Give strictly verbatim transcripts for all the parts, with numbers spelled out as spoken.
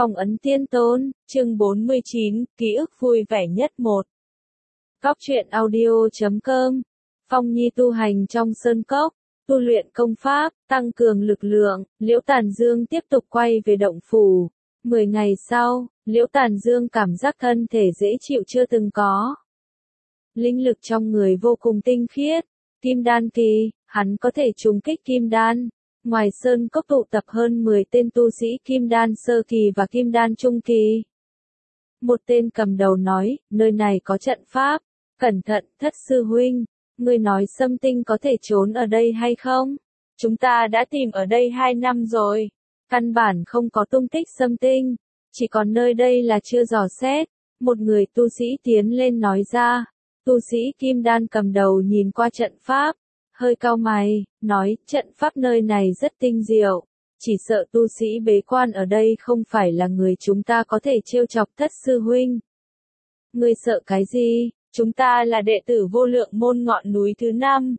Phong ấn tiên tôn, chương bốn mươi chín, ký ức vui vẻ nhất một. Cóc truyện audio chấm com. Phong Nhi tu hành trong sơn cốc, tu luyện công pháp, tăng cường lực lượng. Liễu Tàn Dương tiếp tục quay về động phủ. Mười ngày sau, Liễu Tàn Dương cảm giác thân thể dễ chịu chưa từng có. Linh lực trong người vô cùng tinh khiết. Kim đan kỳ, hắn có thể trùng kích kim đan. Ngoài sơn cốc tụ tập hơn mười tên tu sĩ kim đan sơ kỳ và kim đan trung kỳ. Một tên cầm đầu nói, nơi này có trận pháp. Cẩn thận, Thất sư huynh. Ngươi nói Sâm Tinh có thể trốn ở đây hay không? Chúng ta đã tìm ở đây hai năm rồi. Căn bản không có tung tích Sâm Tinh. Chỉ còn nơi đây là chưa dò xét. Một người tu sĩ tiến lên nói ra. Tu sĩ kim đan cầm đầu nhìn qua trận pháp. Hơi cau mày, nói, trận pháp nơi này rất tinh diệu. Chỉ sợ tu sĩ bế quan ở đây không phải là người chúng ta có thể trêu chọc Thất sư huynh. Ngươi sợ cái gì? Chúng ta là đệ tử vô lượng môn ngọn núi thứ năm.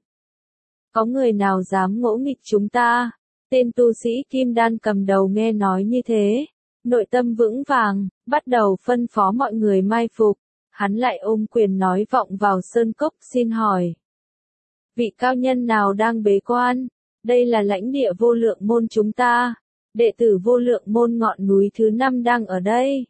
Có người nào dám ngỗ nghịch chúng ta? Tên tu sĩ kim đan cầm đầu nghe nói như thế. Nội tâm vững vàng, bắt đầu phân phó mọi người mai phục. Hắn lại ôm quyền nói vọng vào sơn cốc xin hỏi. Vị cao nhân nào đang bế quan? Đây là lãnh địa vô lượng môn chúng ta. Đệ tử vô lượng môn ngọn núi thứ năm đang ở đây.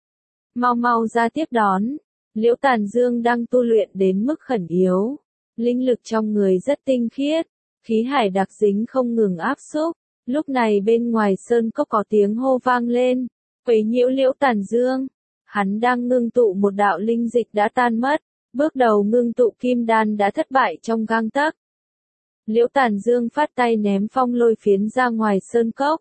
Mau mau ra tiếp đón. Liễu Tàn Dương đang tu luyện đến mức khẩn yếu. Linh lực trong người rất tinh khiết. Khí hải đặc dính không ngừng áp xúc. Lúc này bên ngoài sơn cốc có tiếng hô vang lên. Quấy nhiễu Liễu Tàn Dương. Hắn đang ngưng tụ một đạo linh dịch đã tan mất. Bước đầu ngưng tụ kim đan đã thất bại trong gang tấc. Liễu Tàn Dương phát tay ném phong lôi phiến ra ngoài sơn cốc.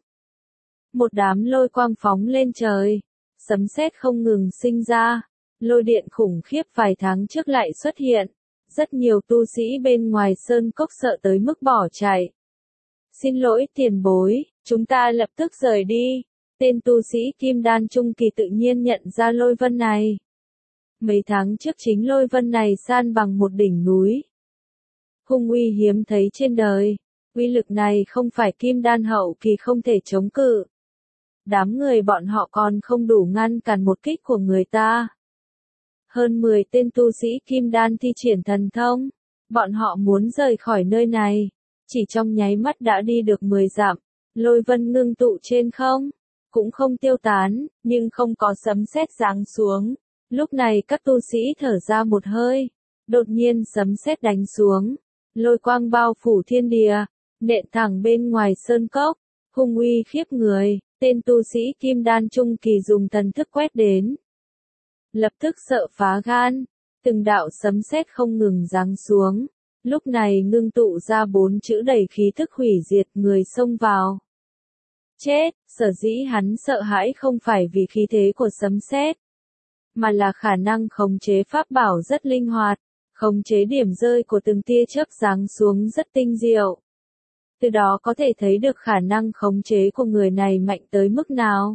Một đám lôi quang phóng lên trời. Sấm sét không ngừng sinh ra. Lôi điện khủng khiếp vài tháng trước lại xuất hiện. Rất nhiều tu sĩ bên ngoài sơn cốc sợ tới mức bỏ chạy. Xin lỗi tiền bối, chúng ta lập tức rời đi. Tên tu sĩ kim đan trung kỳ tự nhiên nhận ra lôi vân này. Mấy tháng trước chính lôi vân này san bằng một đỉnh núi. Hung uy hiếm thấy trên đời. Uy lực này không phải kim đan hậu kỳ không thể chống cự. Đám người bọn họ còn không đủ ngăn cản một kích của người ta. Hơn mười tên tu sĩ kim đan thi triển thần thông. Bọn họ muốn rời khỏi nơi này. Chỉ trong nháy mắt đã đi được mười dặm. Lôi vân ngưng tụ trên không. Cũng không tiêu tán, nhưng không có sấm sét giáng xuống. Lúc này các tu sĩ thở ra một hơi. Đột nhiên sấm sét đánh xuống. Lôi quang bao phủ thiên địa. Nện thẳng bên ngoài sơn cốc. Hung uy khiếp người. Tên tu sĩ kim đan trung kỳ dùng thần thức quét đến. Lập tức sợ phá gan. Từng đạo sấm sét không ngừng giáng xuống. Lúc này ngưng tụ ra bốn chữ đầy khí thức hủy diệt người xông vào. Chết, sở dĩ hắn sợ hãi không phải vì khí thế của sấm sét, mà là khả năng khống chế pháp bảo rất linh hoạt, khống chế điểm rơi của từng tia chớp giáng xuống rất tinh diệu. Từ đó có thể thấy được khả năng khống chế của người này mạnh tới mức nào.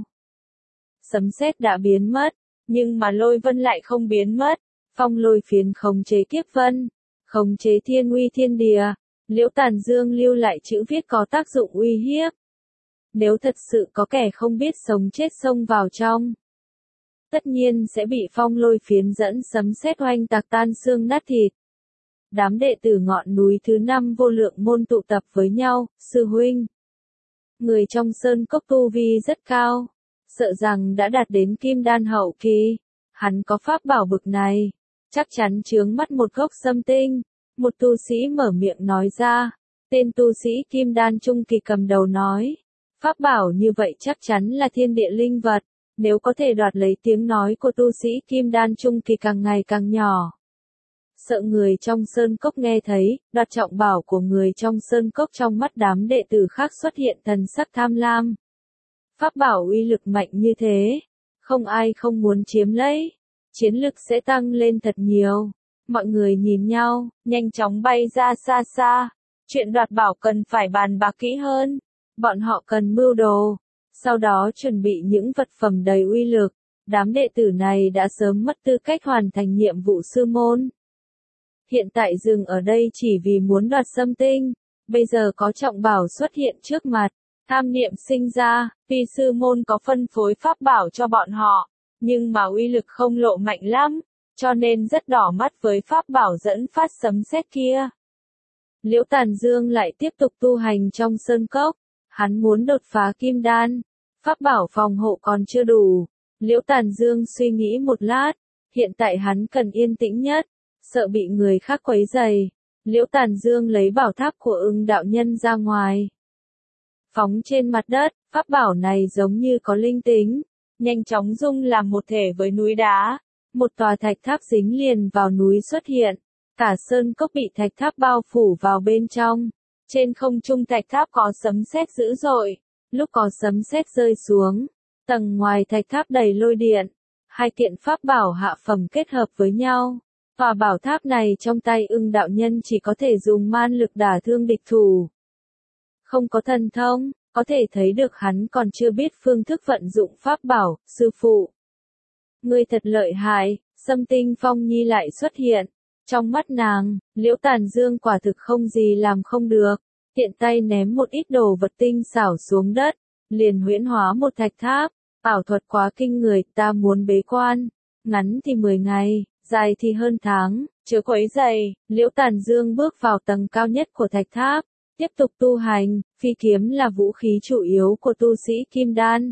Sấm sét đã biến mất, nhưng mà lôi vân lại không biến mất. Phong lôi phiến khống chế kiếp vân, khống chế thiên uy thiên địa. Liễu Tàn Dương lưu lại chữ viết có tác dụng uy hiếp. Nếu thật sự có kẻ không biết sống chết xông vào trong, tất nhiên sẽ bị phong lôi phiến dẫn sấm sét oanh tạc tan xương nát thịt. Đám đệ tử ngọn núi thứ năm vô lượng môn tụ tập với nhau, sư huynh. Người trong sơn cốc tu vi rất cao, sợ rằng đã đạt đến kim đan hậu kỳ. Hắn có pháp bảo bực này, chắc chắn chướng mắt một gốc Sâm Tinh. Một tu sĩ mở miệng nói ra, tên tu sĩ kim đan trung kỳ cầm đầu nói. Pháp bảo như vậy chắc chắn là thiên địa linh vật, nếu có thể đoạt lấy tiếng nói của tu sĩ kim đan trung kỳ càng ngày càng nhỏ. Sợ người trong sơn cốc nghe thấy, đoạt trọng bảo của người trong sơn cốc trong mắt đám đệ tử khác xuất hiện thần sắc tham lam. Pháp bảo uy lực mạnh như thế, không ai không muốn chiếm lấy, chiến lực sẽ tăng lên thật nhiều. Mọi người nhìn nhau, nhanh chóng bay ra xa xa, chuyện đoạt bảo cần phải bàn bạc kỹ hơn. Bọn họ cần mưu đồ, sau đó chuẩn bị những vật phẩm đầy uy lực. Đám đệ tử này đã sớm mất tư cách hoàn thành nhiệm vụ sư môn. Hiện tại dừng ở đây chỉ vì muốn đoạt Sâm Tinh. Bây giờ có trọng bảo xuất hiện trước mặt. Tham niệm sinh ra, tuy sư môn có phân phối pháp bảo cho bọn họ, nhưng mà uy lực không lộ mạnh lắm, cho nên rất đỏ mắt với pháp bảo dẫn phát sấm sét kia. Liễu Tàn Dương lại tiếp tục tu hành trong sơn cốc, hắn muốn đột phá kim đan, pháp bảo phòng hộ còn chưa đủ. Liễu Tàn Dương suy nghĩ một lát, hiện tại hắn cần yên tĩnh nhất, sợ bị người khác quấy rầy. Liễu Tàn Dương lấy bảo tháp của Ưng đạo nhân ra ngoài, phóng trên mặt đất, pháp bảo này giống như có linh tính, nhanh chóng dung làm một thể với núi đá, một tòa thạch tháp dính liền vào núi xuất hiện, cả sơn cốc bị thạch tháp bao phủ vào bên trong. Trên không trung thạch tháp có sấm sét dữ dội, lúc có sấm sét rơi xuống, tầng ngoài thạch tháp đầy lôi điện, hai kiện pháp bảo hạ phẩm kết hợp với nhau. Tòa bảo tháp này trong tay Ưng đạo nhân chỉ có thể dùng man lực đả thương địch thủ. Không có thần thông, có thể thấy được hắn còn chưa biết phương thức vận dụng pháp bảo. Sư phụ, ngươi thật lợi hại. Sâm Tinh Phong Nhi lại xuất hiện. Trong mắt nàng, Liễu Tàn Dương quả thực không gì làm không được. Tiện tay ném một ít đồ vật tinh xảo xuống đất, liền huyễn hóa một thạch tháp. Ảo thuật quá kinh người, ta muốn bế quan. Ngắn thì mười ngày, dài thì hơn tháng, chớ quấy rầy. Liễu Tàn Dương bước vào tầng cao nhất của thạch tháp, tiếp tục tu hành. Phi kiếm là vũ khí chủ yếu của tu sĩ kim đan.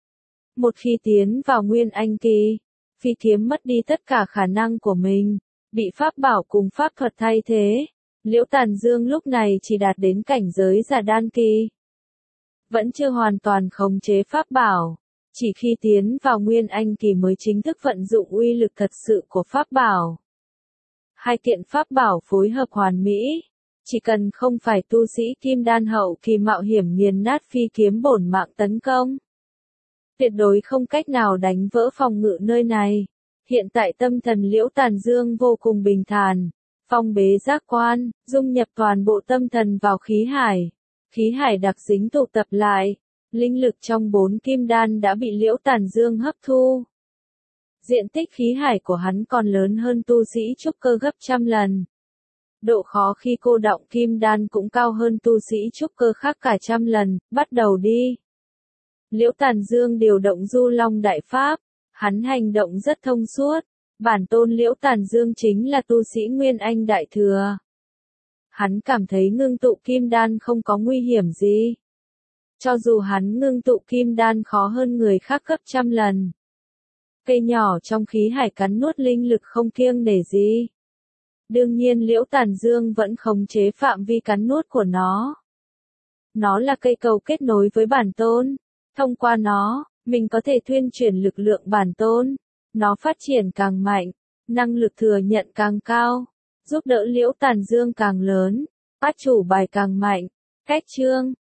Một khi tiến vào nguyên anh kỳ, phi kiếm mất đi tất cả khả năng của mình, bị pháp bảo cùng pháp thuật thay thế. Liễu Tàn Dương lúc này chỉ đạt đến cảnh giới giả đan kỳ, vẫn chưa hoàn toàn khống chế pháp bảo. Chỉ khi tiến vào nguyên anh kỳ mới chính thức vận dụng uy lực thật sự của pháp bảo. Hai kiện pháp bảo phối hợp hoàn mỹ, chỉ cần không phải tu sĩ kim đan hậu kỳ mạo hiểm nghiền nát phi kiếm bổn mạng tấn công, tuyệt đối không cách nào đánh vỡ phòng ngự nơi này. Hiện tại tâm thần Liễu Tàn Dương vô cùng bình thản, phong bế giác quan, dung nhập toàn bộ tâm thần vào khí hải. Khí hải đặc dính tụ tập lại. Linh lực trong bốn kim đan đã bị Liễu Tàn Dương hấp thu. Diện tích khí hải của hắn còn lớn hơn tu sĩ trúc cơ gấp trăm lần. Độ khó khi cô đọng kim đan cũng cao hơn tu sĩ trúc cơ khác cả trăm lần. Bắt đầu đi. Liễu Tàn Dương điều động Du Long Đại Pháp. Hắn hành động rất thông suốt. Bản tôn Liễu Tàn Dương chính là tu sĩ Nguyên Anh Đại Thừa. Hắn cảm thấy ngưng tụ kim đan không có nguy hiểm gì. Cho dù hắn ngưng tụ kim đan khó hơn người khác gấp trăm lần. Cây nhỏ trong khí hải cắn nuốt linh lực không kiêng nể gì. Đương nhiên Liễu Tàn Dương vẫn khống chế phạm vi cắn nuốt của nó. Nó là cây cầu kết nối với bản tôn. Thông qua nó, mình có thể thuyên chuyển lực lượng bản tôn. Nó phát triển càng mạnh, năng lực thừa nhận càng cao, giúp đỡ Liễu Tàn Dương càng lớn, át chủ bài càng mạnh. Cách chương